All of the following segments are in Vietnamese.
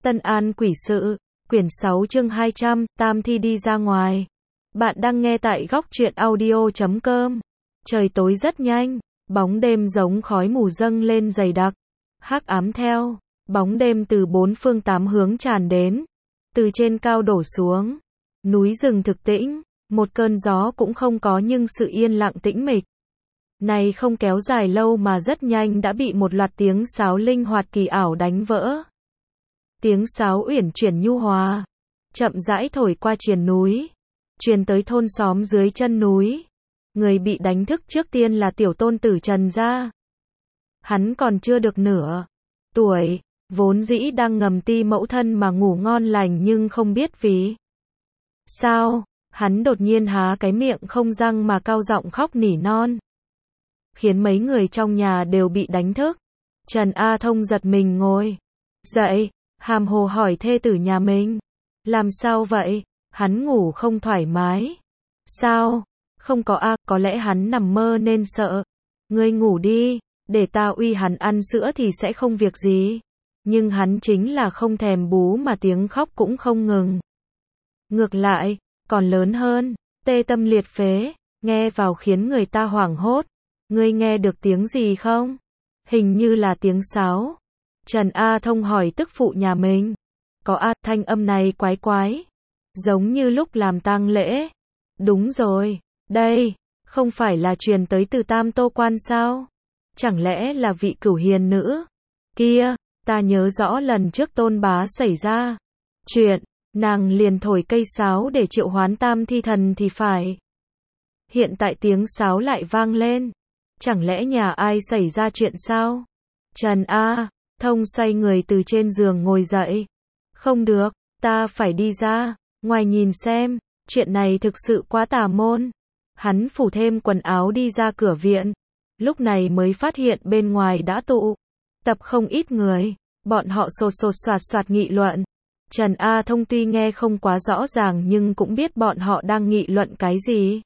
Tân An Quỷ Sự, quyển 6 chương 200, Tam Thi đi ra ngoài. Bạn đang nghe tại góc truyện audio.com. Trời tối rất nhanh, bóng đêm giống khói mù dâng lên dày đặc. Hắc ám theo bóng đêm từ bốn phương tám hướng tràn đến, từ trên cao đổ xuống. Núi rừng thực tĩnh, một cơn gió cũng không có nhưng sự yên lặng tĩnh mịch này không kéo dài lâu mà rất nhanh đã bị một loạt tiếng sáo linh hoạt kỳ ảo đánh vỡ. Tiếng sáo uyển chuyển nhu hòa, chậm rãi thổi qua triền núi, truyền tới thôn xóm dưới chân núi. Người bị đánh thức trước tiên là tiểu tôn tử Trần gia. Hắn còn chưa được nửa tuổi, vốn dĩ đang ngầm ti mẫu thân mà ngủ ngon lành nhưng không biết vì sao, hắn đột nhiên há cái miệng không răng mà cao giọng khóc nỉ non, khiến mấy người trong nhà đều bị đánh thức. Trần A Thông giật mình ngồi dậy, hàm hồ hỏi thê tử nhà mình, làm sao vậy, hắn ngủ không thoải mái. Sao? Không có a, có lẽ hắn nằm mơ nên sợ. Ngươi ngủ đi, để ta uy hắn ăn sữa thì sẽ không việc gì. Nhưng hắn chính là không thèm bú mà tiếng khóc cũng không ngừng. Ngược lại, còn lớn hơn, tê tâm liệt phế, nghe vào khiến người ta hoảng hốt. Ngươi nghe được tiếng gì không? Hình như là tiếng sáo. Trần A Thông hỏi tức phụ nhà mình. Có a, thanh âm này quái quái, giống như lúc làm tang lễ. Đúng rồi, đây, không phải là truyền tới từ Tam Tô Quan sao? Chẳng lẽ là vị cửu hiền nữ kia? Ta nhớ rõ lần trước Tôn bá xảy ra chuyện, nàng liền thổi cây sáo để triệu hoán Tam Thi thần thì phải. Hiện tại tiếng sáo lại vang lên, chẳng lẽ nhà ai xảy ra chuyện sao? Trần A Thông xoay người từ trên giường ngồi dậy. Không được, ta phải đi ra ngoài nhìn xem, chuyện này thực sự quá tà môn. Hắn phủ thêm quần áo đi ra cửa viện, lúc này mới phát hiện bên ngoài đã tụ tập không ít người, bọn họ sột sột soạt soạt nghị luận. Trần A Thông tuy nghe không quá rõ ràng nhưng cũng biết bọn họ đang nghị luận cái gì.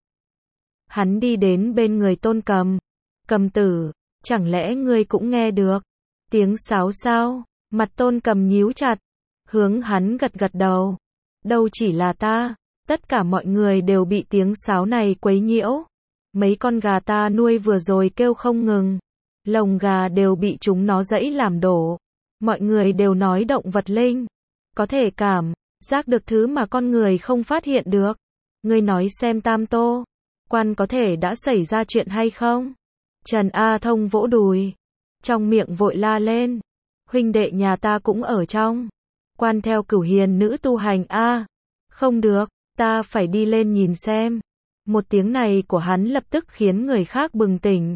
Hắn đi đến bên người Tôn Cầm. Cầm tử, chẳng lẽ ngươi cũng nghe được tiếng sáo sao? Mặt Tôn Cầm nhíu chặt, hướng hắn gật gật đầu. Đâu chỉ là ta, tất cả mọi người đều bị tiếng sáo này quấy nhiễu. Mấy con gà ta nuôi vừa rồi kêu không ngừng, lồng gà đều bị chúng nó giẫy làm đổ. Mọi người đều nói động vật linh có thể cảm giác được thứ mà con người không phát hiện được. Ngươi nói xem Tam Tô Quan có thể đã xảy ra chuyện hay không? Trần A Thông vỗ đùi, trong miệng vội la lên. Huynh đệ nhà ta cũng ở trong quan theo cửu hiền nữ tu hành a. Không được, ta phải đi lên nhìn xem. Một tiếng này của hắn lập tức khiến người khác bừng tỉnh.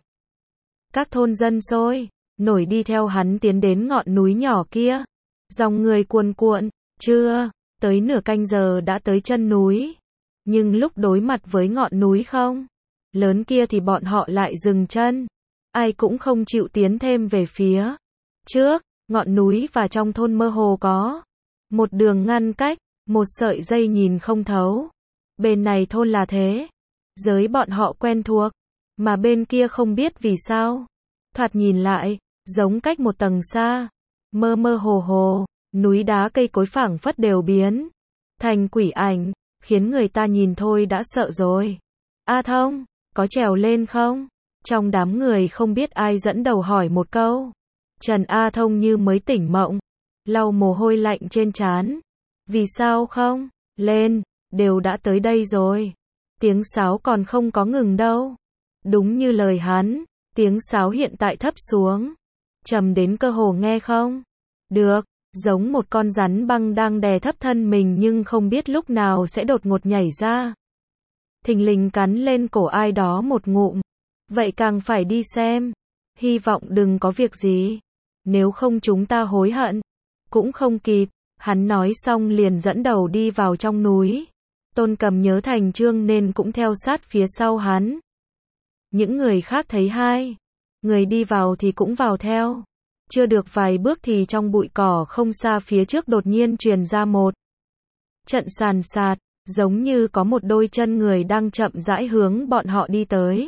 Các thôn dân sôi nổi đi theo hắn tiến đến ngọn núi nhỏ kia. Dòng người cuồn cuộn, chưa tới nửa canh giờ đã tới chân núi. Nhưng lúc đối mặt với ngọn núi không lớn kia thì bọn họ lại dừng chân. Ai cũng không chịu tiến thêm về phía trước. Ngọn núi và trong thôn mơ hồ có một đường ngăn cách, một sợi dây nhìn không thấu. Bên này thôn là thế giới bọn họ quen thuộc, mà bên kia không biết vì sao. Thoạt nhìn lại, giống cách một tầng xa. Mơ mơ hồ hồ, núi đá cây cối phảng phất đều biến thành quỷ ảnh, khiến người ta nhìn thôi đã sợ rồi. A Thông, có trèo lên không? Trong đám người không biết ai dẫn đầu hỏi một câu. Trần A Thông như mới tỉnh mộng, lau mồ hôi lạnh trên trán. Vì sao không? Lên, đều đã tới đây rồi. Tiếng sáo còn không có ngừng đâu. Đúng như lời hắn, tiếng sáo hiện tại thấp xuống, trầm đến cơ hồ nghe không được, giống một con rắn băng đang đè thấp thân mình nhưng không biết lúc nào sẽ đột ngột nhảy ra. Thình lình cắn lên cổ ai đó một ngụm. Vậy càng phải đi xem. Hy vọng đừng có việc gì. Nếu không chúng ta hối hận cũng không kịp. Hắn nói xong liền dẫn đầu đi vào trong núi. Tôn Cầm nhớ thành chương nên cũng theo sát phía sau hắn. Những người khác thấy hai người đi vào thì cũng vào theo. Chưa được vài bước thì trong bụi cỏ không xa phía trước đột nhiên truyền ra một trận sàn sạt, giống như có một đôi chân người đang chậm rãi hướng bọn họ đi tới.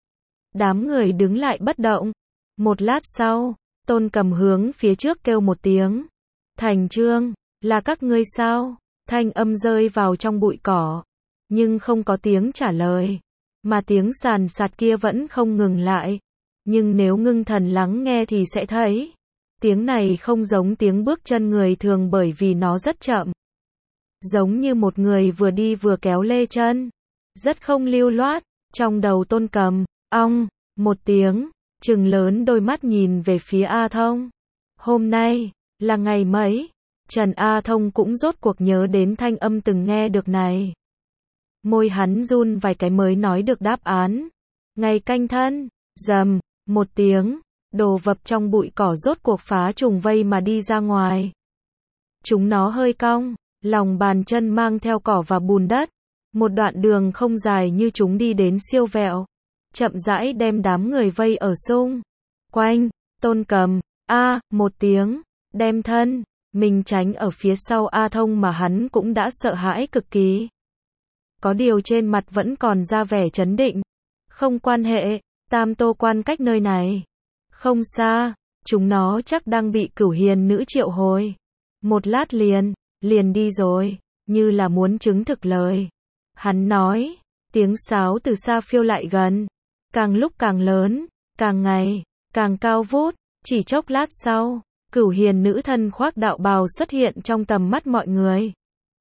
Đám người đứng lại bất động. Một lát sau, Tôn Cầm hướng phía trước kêu một tiếng. Thành chương. Là các ngươi sao? Thanh âm rơi vào trong bụi cỏ, nhưng không có tiếng trả lời, mà tiếng sàn sạt kia vẫn không ngừng lại. Nhưng nếu ngưng thần lắng nghe thì sẽ thấy, tiếng này không giống tiếng bước chân người thường bởi vì nó rất chậm. Giống như một người vừa đi vừa kéo lê chân, rất không lưu loát. Trong đầu Tôn Cầm, ong, một tiếng, trừng lớn đôi mắt nhìn về phía A Thông. Hôm nay, là ngày mấy? Trần A Thông cũng rốt cuộc nhớ đến thanh âm từng nghe được này. Môi hắn run vài cái mới nói được đáp án. Ngày canh thân, rầm, một tiếng, đồ vật trong bụi cỏ rốt cuộc phá trùng vây mà đi ra ngoài. Chúng nó hơi cong, lòng bàn chân mang theo cỏ và bùn đất. Một đoạn đường không dài như chúng đi đến siêu vẹo, chậm rãi đem đám người vây ở xung quanh. Tôn Cầm, một tiếng, đem thân mình tránh ở phía sau A Thông mà hắn cũng đã sợ hãi cực kỳ. Có điều trên mặt vẫn còn ra vẻ trấn định. Không quan hệ, Tam Tô quan cách nơi này không xa, chúng nó chắc đang bị Cửu Hiền nữ triệu hồi. Một lát liền đi rồi, như là muốn chứng thực lời hắn nói. Tiếng sáo từ xa phiêu lại gần, càng lúc càng lớn, càng ngày càng cao vút. Chỉ chốc lát sau, Cửu Hiền nữ thân khoác đạo bào xuất hiện trong tầm mắt mọi người.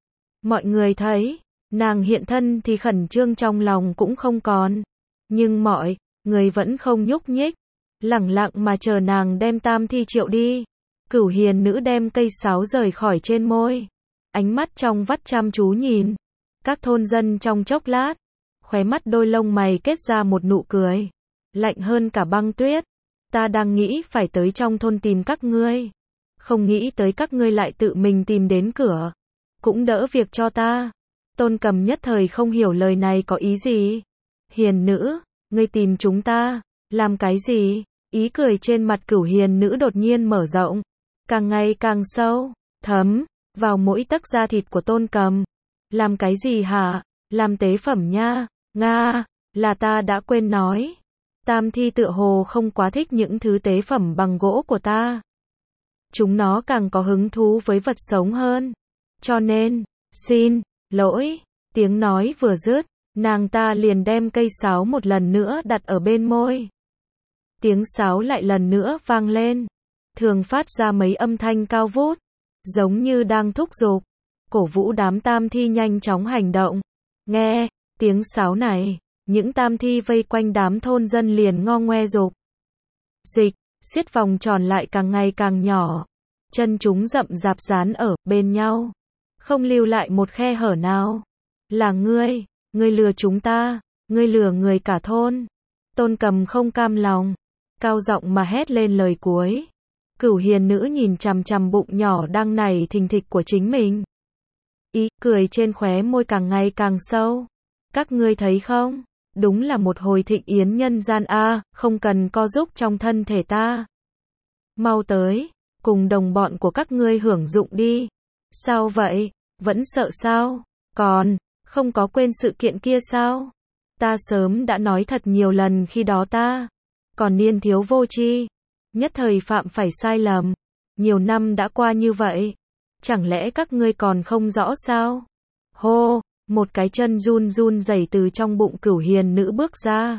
Mọi người thấy nàng hiện thân thì khẩn trương trong lòng cũng không còn, nhưng mọi người vẫn không nhúc nhích, lẳng lặng mà chờ nàng đem Tam Thi triệu đi. Cửu Hiền nữ đem cây sáo rời khỏi trên môi, ánh mắt trong vắt chăm chú nhìn các thôn dân trong chốc lát, khóe mắt đôi lông mày kết ra một nụ cười lạnh hơn cả băng tuyết. Ta đang nghĩ phải tới trong thôn tìm các ngươi, không nghĩ tới các ngươi lại tự mình tìm đến cửa, cũng đỡ việc cho ta. Tôn Cầm nhất thời không hiểu lời này có ý gì. Hiền nữ, ngươi tìm chúng ta làm cái gì? Ý cười trên mặt Cửu Hiền nữ đột nhiên mở rộng, càng ngày càng sâu, thấm vào mỗi tấc da thịt của Tôn Cầm. Làm cái gì hả? Làm tế phẩm nha. Nga, là ta đã quên nói. Tam Thi tựa hồ không quá thích những thứ tế phẩm bằng gỗ của ta. Chúng nó càng có hứng thú với vật sống hơn. Cho nên, xin lỗi. Tiếng nói vừa dứt, nàng ta liền đem cây sáo một lần nữa đặt ở bên môi. Tiếng sáo lại lần nữa vang lên, thường phát ra mấy âm thanh cao vút, giống như đang thúc giục, cổ vũ đám Tam Thi nhanh chóng hành động. Nghe tiếng sáo này, những Tam Thi vây quanh đám thôn dân liền ngo ngoe dục dịch, xiết vòng tròn lại càng ngày càng nhỏ. Chân chúng rậm rạp dán ở bên nhau, không lưu lại một khe hở nào. Là ngươi lừa chúng ta, ngươi lừa người cả thôn. Tôn Cầm không cam lòng, cao giọng mà hét lên lời cuối. Cửu Hiền nữ nhìn chằm chằm bụng nhỏ đang nảy thình thịch của chính mình. Ý cười trên khóe môi càng ngày càng sâu. Các ngươi thấy không? Đúng là một hồi thịnh yến nhân gian a, không cần co giúp trong thân thể ta. Mau tới, cùng đồng bọn của các ngươi hưởng dụng đi. Sao vậy? Vẫn sợ sao? Còn không có quên sự kiện kia sao? Ta sớm đã nói thật nhiều lần khi đó ta còn niên thiếu vô tri, nhất thời phạm phải sai lầm. Nhiều năm đã qua như vậy, chẳng lẽ các ngươi còn không rõ sao? Hô, một cái chân run run rẩy từ trong bụng Cửu Hiền nữ bước ra.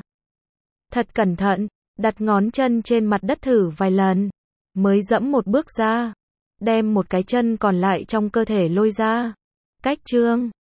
Thật cẩn thận, đặt ngón chân trên mặt đất thử vài lần, mới dẫm một bước ra, đem một cái chân còn lại trong cơ thể lôi ra. Cách chương